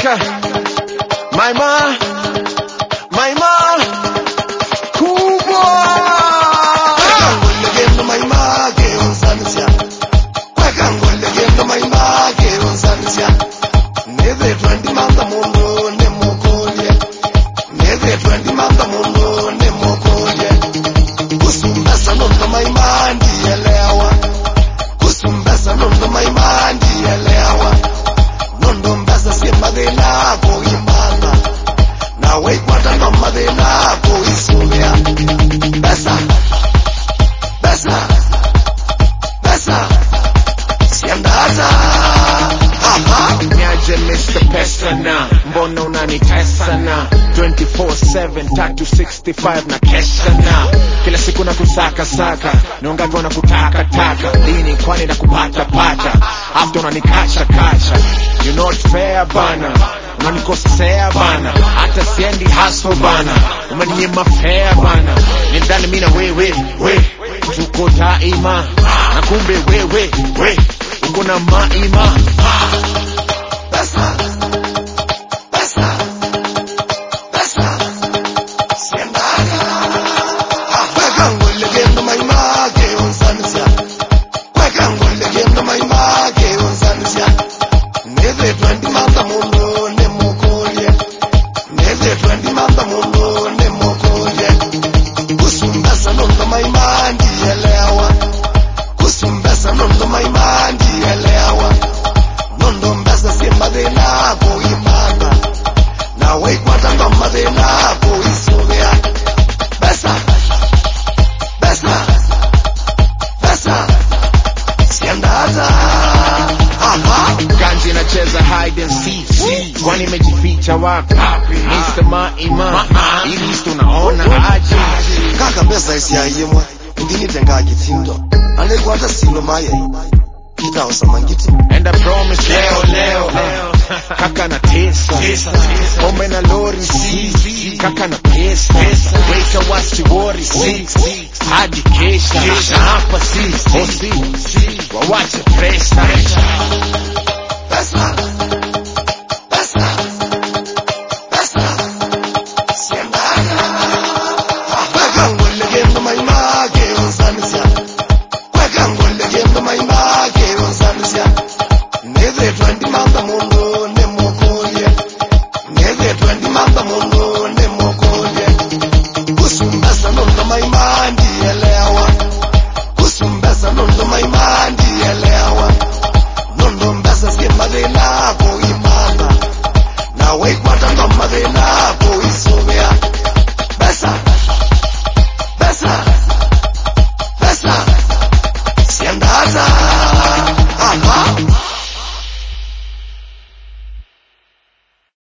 Kaka, my ma, kubwa. Legendo my ma che un sanzia. Quakango legendo my ma che un sanzia. Neve 20 manda mondo ne mokolie. Neve 20 manda mondo ne mokolie. Kusumbasa nondo my ma ndielewa. Kusumbasa nondo my ma ndielewa. Nondo mbasa si madena ko imana. Na we kwata no madena ko isubia. Besa. Siandata. Nyaje Mr. Pesa na mbona unanitesa na 24/7 365 na kesha na kila siku na kusaka saka niongapi wana kutaka taka lini kwani na kupata pata after unanikacha kacha you not fair bana unanikosea bana hata siendi hustle bana umeninyima fair bana nidhani mimi na wewe tuko daima na kumbe wewe uko na maima. Hide and seek kwani mejificha wapi Mr. Maima ili tunaona aje Kaka pesa isi ya yemwa ndini tenga kitindo alikuwa hata silo maye kita osamangiti and I promise leo kaka na tesa pombe na lori si kaka na pesa wait wasi worry si hadi kesha hapa si wawache presa Siandata.